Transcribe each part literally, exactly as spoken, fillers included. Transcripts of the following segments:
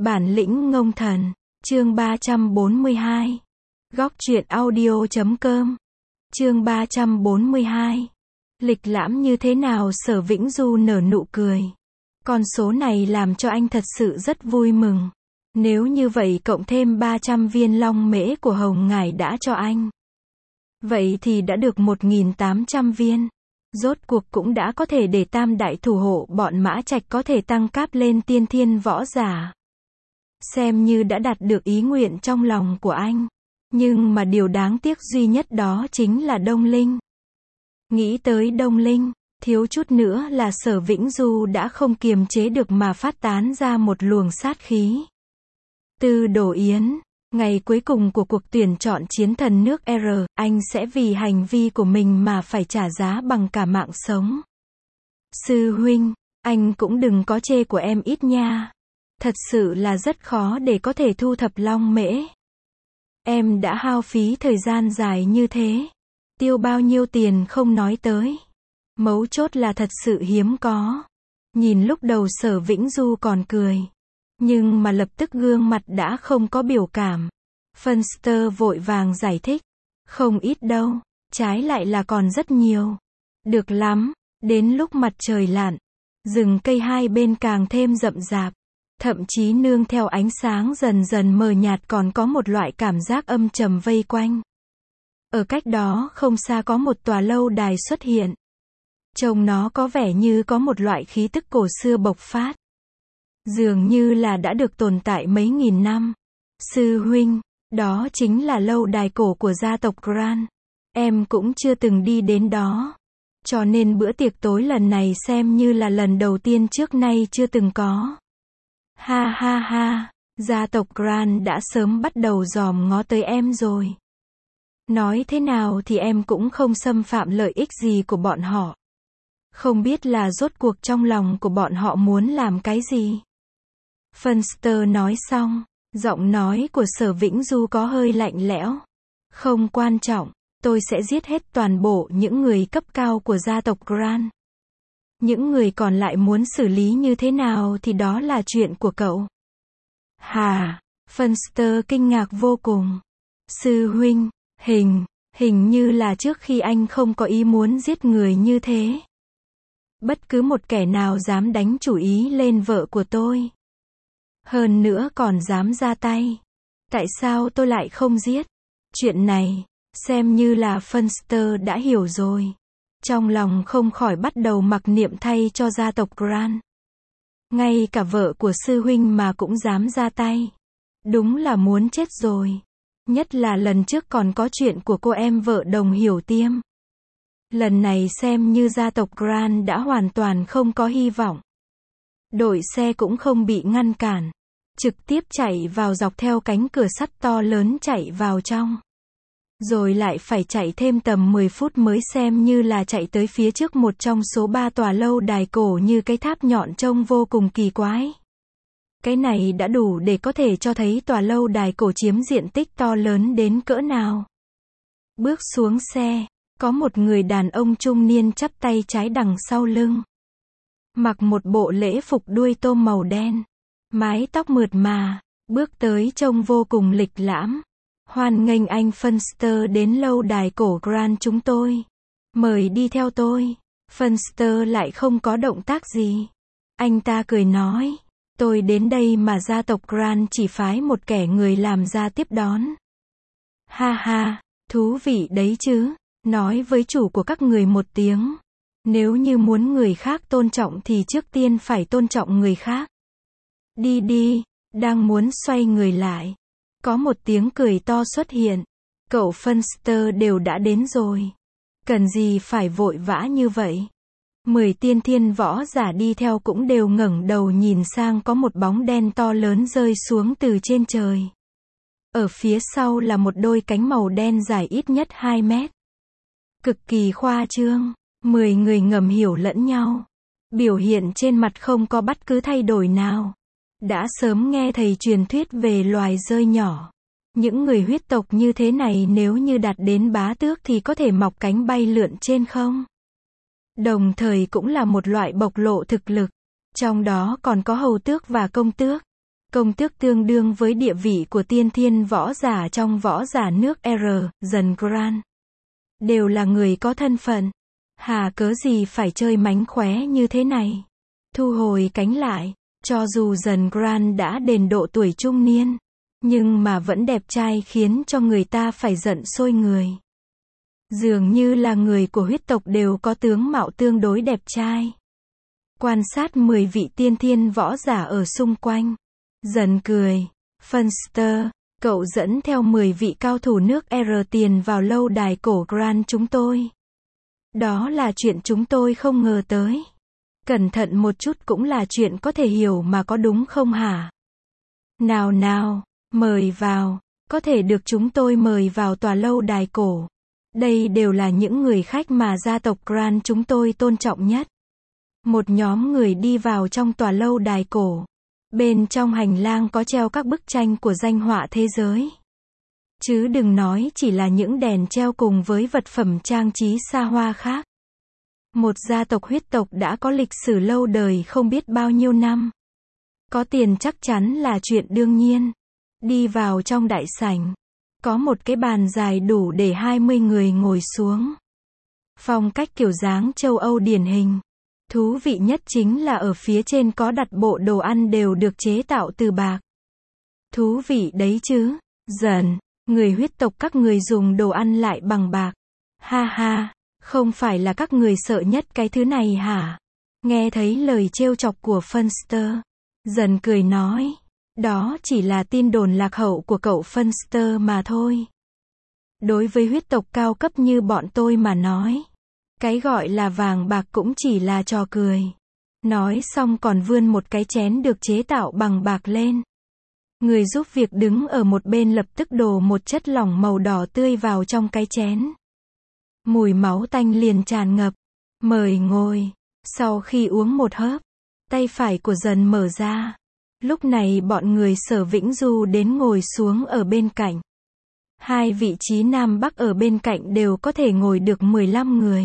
Bản lĩnh ngông thần, chương ba trăm bốn mươi hai. Góc truyện audio chấm com. Chương ba trăm bốn mươi hai. Lịch lãm như thế nào? Sở Vĩnh Du nở nụ cười. Con số này làm cho anh thật sự rất vui mừng. Nếu như vậy cộng thêm ba trăm viên long mễ của Hồng Ngải đã cho anh, vậy thì đã được một nghìn tám trăm viên. Rốt cuộc cũng đã có thể để tam đại thủ hộ bọn Mã Trạch có thể tăng cáp lên tiên thiên võ giả. Xem như đã đạt được ý nguyện trong lòng của anh. Nhưng mà điều đáng tiếc duy nhất đó chính là Đông Linh. Nghĩ tới Đông Linh, thiếu chút nữa là Sở Vĩnh Du đã không kiềm chế được mà phát tán ra một luồng sát khí. Tư Đồ Yến, ngày cuối cùng của cuộc tuyển chọn chiến thần nước R, anh sẽ vì hành vi của mình mà phải trả giá bằng cả mạng sống. Sư huynh, anh cũng đừng có chê của em ít nha. Thật sự là rất khó để có thể thu thập long mễ. Em đã hao phí thời gian dài như thế. Tiêu bao nhiêu tiền không nói tới. Mấu chốt là thật sự hiếm có. Nhìn lúc đầu Sở Vĩnh Du còn cười. Nhưng mà lập tức gương mặt đã không có biểu cảm. Funster vội vàng giải thích. Không ít đâu. Trái lại là còn rất nhiều. Được lắm. Đến lúc mặt trời lặn, rừng cây hai bên càng thêm rậm rạp. Thậm chí nương theo ánh sáng dần dần mờ nhạt còn có một loại cảm giác âm trầm vây quanh. Ở cách đó không xa có một tòa lâu đài xuất hiện. Trông nó có vẻ như có một loại khí tức cổ xưa bộc phát. Dường như là đã được tồn tại mấy nghìn năm. Sư huynh, đó chính là lâu đài cổ của gia tộc Gran. Em cũng chưa từng đi đến đó. Cho nên bữa tiệc tối lần này xem như là lần đầu tiên trước nay chưa từng có. Ha ha ha, gia tộc Gran đã sớm bắt đầu dòm ngó tới em rồi. Nói thế nào thì em cũng không xâm phạm lợi ích gì của bọn họ. Không biết là rốt cuộc trong lòng của bọn họ muốn làm cái gì. Funster nói xong, giọng nói của Sở Vĩnh Du có hơi lạnh lẽo. Không quan trọng, tôi sẽ giết hết toàn bộ những người cấp cao của gia tộc Gran. Những người còn lại muốn xử lý như thế nào thì đó là chuyện của cậu. Hà, Funster kinh ngạc vô cùng. Sư huynh, hình, hình như là trước khi anh không có ý muốn giết người như thế. Bất cứ một kẻ nào dám đánh chủ ý lên vợ của tôi. Hơn nữa còn dám ra tay. Tại sao tôi lại không giết? Chuyện này, xem như là Funster đã hiểu rồi. Trong lòng không khỏi bắt đầu mặc niệm thay cho gia tộc Gran. Ngay cả vợ của sư huynh mà cũng dám ra tay. Đúng là muốn chết rồi. Nhất là lần trước còn có chuyện của cô em vợ Đồng Hiểu Tiêm. Lần này xem như gia tộc Gran đã hoàn toàn không có hy vọng. Đội xe cũng không bị ngăn cản. Trực tiếp chạy vào dọc theo cánh cửa sắt to lớn chạy vào trong. Rồi lại phải chạy thêm tầm mười phút mới xem như là chạy tới phía trước một trong số ba tòa lâu đài cổ như cái tháp nhọn trông vô cùng kỳ quái. Cái này đã đủ để có thể cho thấy tòa lâu đài cổ chiếm diện tích to lớn đến cỡ nào. Bước xuống xe, có một người đàn ông trung niên chắp tay trái đằng sau lưng. Mặc một bộ lễ phục đuôi tôm màu đen, mái tóc mượt mà, bước tới trông vô cùng lịch lãm. Hoan nghênh anh Funster đến lâu đài cổ Gran chúng tôi. Mời đi theo tôi. Funster lại không có động tác gì. Anh ta cười nói. Tôi đến đây mà gia tộc Gran chỉ phái một kẻ người làm ra tiếp đón. Ha ha, thú vị đấy chứ. Nói với chủ của các người một tiếng. Nếu như muốn người khác tôn trọng thì trước tiên phải tôn trọng người khác. Đi đi, đang muốn xoay người lại. Có một tiếng cười to xuất hiện. Cậu Funster đều đã đến rồi. Cần gì phải vội vã như vậy? Mười tiên thiên võ giả đi theo cũng đều ngẩng đầu nhìn sang có một bóng đen to lớn rơi xuống từ trên trời. Ở phía sau là một đôi cánh màu đen dài ít nhất hai mét. Cực kỳ khoa trương. Mười người ngầm hiểu lẫn nhau. Biểu hiện trên mặt không có bất cứ thay đổi nào. Đã sớm nghe thầy truyền thuyết về loài dơi nhỏ. Những người huyết tộc như thế này nếu như đạt đến bá tước thì có thể mọc cánh bay lượn trên không. Đồng thời cũng là một loại bộc lộ thực lực. Trong đó còn có hầu tước và công tước. Công tước tương đương với địa vị của tiên thiên võ giả trong võ giả nước R, dần Grant. Đều là người có thân phận. Hà cớ gì phải chơi mánh khóe như thế này. Thu hồi cánh lại. Cho dù dần Grant đã đền độ tuổi trung niên, nhưng mà vẫn đẹp trai khiến cho người ta phải giận sôi người. Dường như là người của huyết tộc đều có tướng mạo tương đối đẹp trai. Quan sát mười vị tiên thiên võ giả ở xung quanh. Dần cười. Funster, cậu dẫn theo mười vị cao thủ nước R tiền vào lâu đài cổ Grant chúng tôi. Đó là chuyện chúng tôi không ngờ tới. Cẩn thận một chút cũng là chuyện có thể hiểu mà có đúng không hả? Nào nào, mời vào, có thể được chúng tôi mời vào tòa lâu đài cổ. Đây đều là những người khách mà gia tộc Grant chúng tôi tôn trọng nhất. Một nhóm người đi vào trong tòa lâu đài cổ. Bên trong hành lang có treo các bức tranh của danh họa thế giới. Chứ đừng nói chỉ là những đèn treo cùng với vật phẩm trang trí xa hoa khác. Một gia tộc huyết tộc đã có lịch sử lâu đời không biết bao nhiêu năm. Có tiền chắc chắn là chuyện đương nhiên. Đi vào trong đại sảnh. Có một cái bàn dài đủ để hai mươi người ngồi xuống. Phong cách kiểu dáng châu Âu điển hình. Thú vị nhất chính là ở phía trên có đặt bộ đồ ăn đều được chế tạo từ bạc. Thú vị đấy chứ. Dần, người huyết tộc các người dùng đồ ăn lại bằng bạc. Ha ha, không phải là các người sợ nhất cái thứ này hả? Nghe thấy lời trêu chọc của Funster. Dần cười nói. Đó chỉ là tin đồn lạc hậu của cậu Funster mà thôi. Đối với huyết tộc cao cấp như bọn tôi mà nói. Cái gọi là vàng bạc cũng chỉ là trò cười. Nói xong còn vươn một cái chén được chế tạo bằng bạc lên. Người giúp việc đứng ở một bên lập tức đổ một chất lỏng màu đỏ tươi vào trong cái chén. Mùi máu tanh liền tràn ngập. Mời ngồi. Sau khi uống một hớp, tay phải của dần mở ra. Lúc này bọn người Sở Vĩnh Du đến ngồi xuống ở bên cạnh. Hai vị trí Nam Bắc ở bên cạnh đều có thể ngồi được mười lăm người.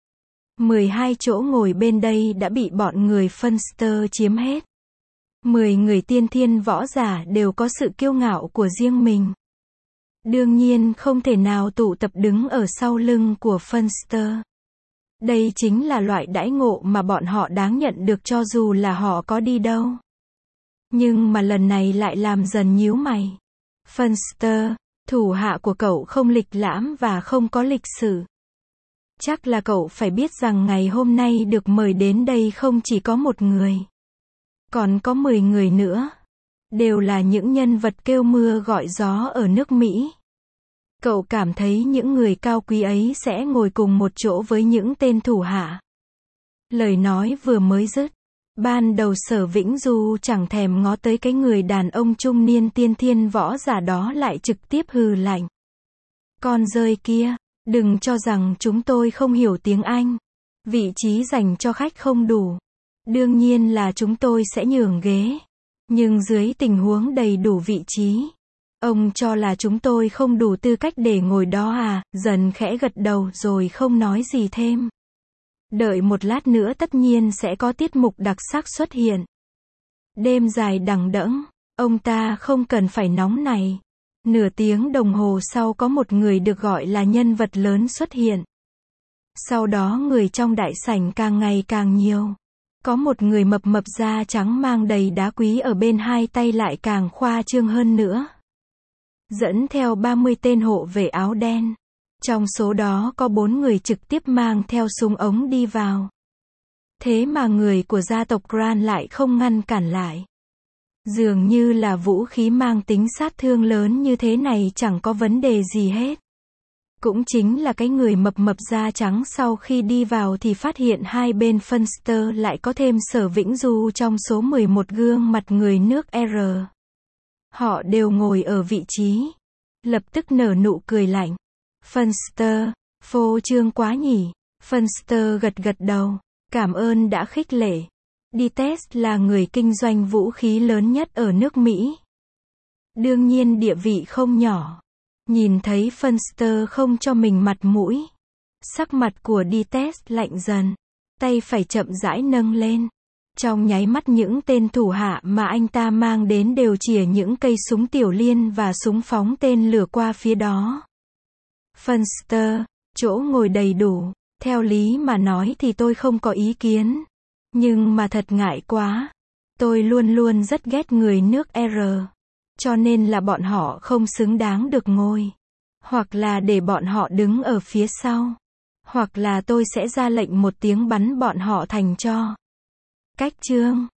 mười hai chỗ ngồi bên đây đã bị bọn người Funster chiếm hết. mười người tiên thiên võ giả đều có sự kiêu ngạo của riêng mình. Đương nhiên không thể nào tụ tập đứng ở sau lưng của Funster. Đây chính là loại đãi ngộ mà bọn họ đáng nhận được cho dù là họ có đi đâu. Nhưng mà lần này lại làm dần nhíu mày. Funster, thủ hạ của cậu không lịch lãm và không có lịch sử. Chắc là cậu phải biết rằng ngày hôm nay được mời đến đây không chỉ có một người. Còn có mười người nữa. Đều là những nhân vật kêu mưa gọi gió ở nước Mỹ. Cậu cảm thấy những người cao quý ấy sẽ ngồi cùng một chỗ với những tên thủ hạ. Lời nói vừa mới dứt. Ban đầu Sở Vĩnh Du chẳng thèm ngó tới cái người đàn ông trung niên tiên thiên võ giả đó lại trực tiếp hừ lạnh. Con dơi kia, đừng cho rằng chúng tôi không hiểu tiếng Anh. Vị trí dành cho khách không đủ. Đương nhiên là chúng tôi sẽ nhường ghế. Nhưng dưới tình huống đầy đủ vị trí, ông cho là chúng tôi không đủ tư cách để ngồi đó à? Dần khẽ gật đầu rồi không nói gì thêm. Đợi một lát nữa tất nhiên sẽ có tiết mục đặc sắc xuất hiện. Đêm dài đằng đẵng, ông ta không cần phải nóng này. Nửa tiếng đồng hồ sau có một người được gọi là nhân vật lớn xuất hiện. Sau đó người trong đại sảnh càng ngày càng nhiều. Có một người mập mập da trắng mang đầy đá quý ở bên hai tay lại càng khoa trương hơn nữa. Dẫn theo ba mươi tên hộ vệ áo đen. Trong số đó có bốn người trực tiếp mang theo súng ống đi vào. Thế mà người của gia tộc Grant lại không ngăn cản lại. Dường như là vũ khí mang tính sát thương lớn như thế này chẳng có vấn đề gì hết. Cũng chính là cái người mập mập da trắng sau khi đi vào thì phát hiện hai bên Funster lại có thêm Sở Vĩnh Du trong số mười một gương mặt người nước R. Họ đều ngồi ở vị trí. Lập tức nở nụ cười lạnh. Funster, phô trương quá nhỉ. Funster gật gật đầu. Cảm ơn đã khích lệ. Dites là người kinh doanh vũ khí lớn nhất ở nước Mỹ. Đương nhiên địa vị không nhỏ. Nhìn thấy Funster không cho mình mặt mũi. Sắc mặt của Dites lạnh dần. Tay phải chậm rãi nâng lên. Trong nháy mắt những tên thủ hạ mà anh ta mang đến đều chỉa những cây súng tiểu liên và súng phóng tên lửa qua phía đó. Funster, chỗ ngồi đầy đủ. Theo lý mà nói thì tôi không có ý kiến. Nhưng mà thật ngại quá. Tôi luôn luôn rất ghét người nước R. Cho nên là bọn họ không xứng đáng được ngồi. Hoặc là để bọn họ đứng ở phía sau. Hoặc là tôi sẽ ra lệnh một tiếng bắn bọn họ thành tro. Cách chương